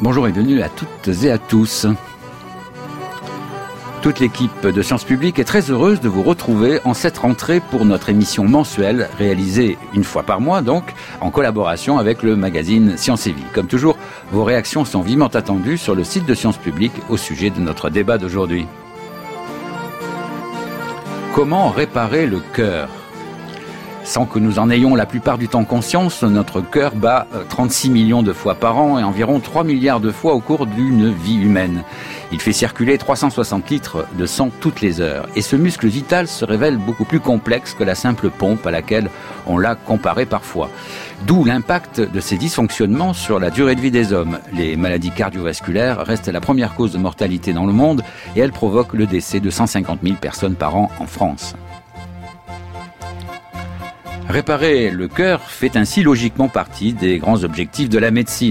Bonjour et bienvenue à toutes et à tous. Toute l'équipe de Sciences Publiques est très heureuse de vous retrouver en cette rentrée pour notre émission mensuelle, réalisée une fois par mois donc, en collaboration avec le magazine Sciences et Vie. Comme toujours, vos réactions sont vivement attendues sur le site de Sciences Publiques au sujet de notre débat d'aujourd'hui. Comment réparer le cœur ? Sans que nous en ayons la plupart du temps conscience, notre cœur bat 36 millions de fois par an et environ 3 milliards de fois au cours d'une vie humaine. Il fait circuler 360 litres de sang toutes les heures. Et ce muscle vital se révèle beaucoup plus complexe que la simple pompe à laquelle on l'a comparé parfois. D'où l'impact de ces dysfonctionnements sur la durée de vie des hommes. Les maladies cardiovasculaires restent la première cause de mortalité dans le monde et elles provoquent le décès de 150 000 personnes par an en France. Réparer le cœur fait ainsi logiquement partie des grands objectifs de la médecine.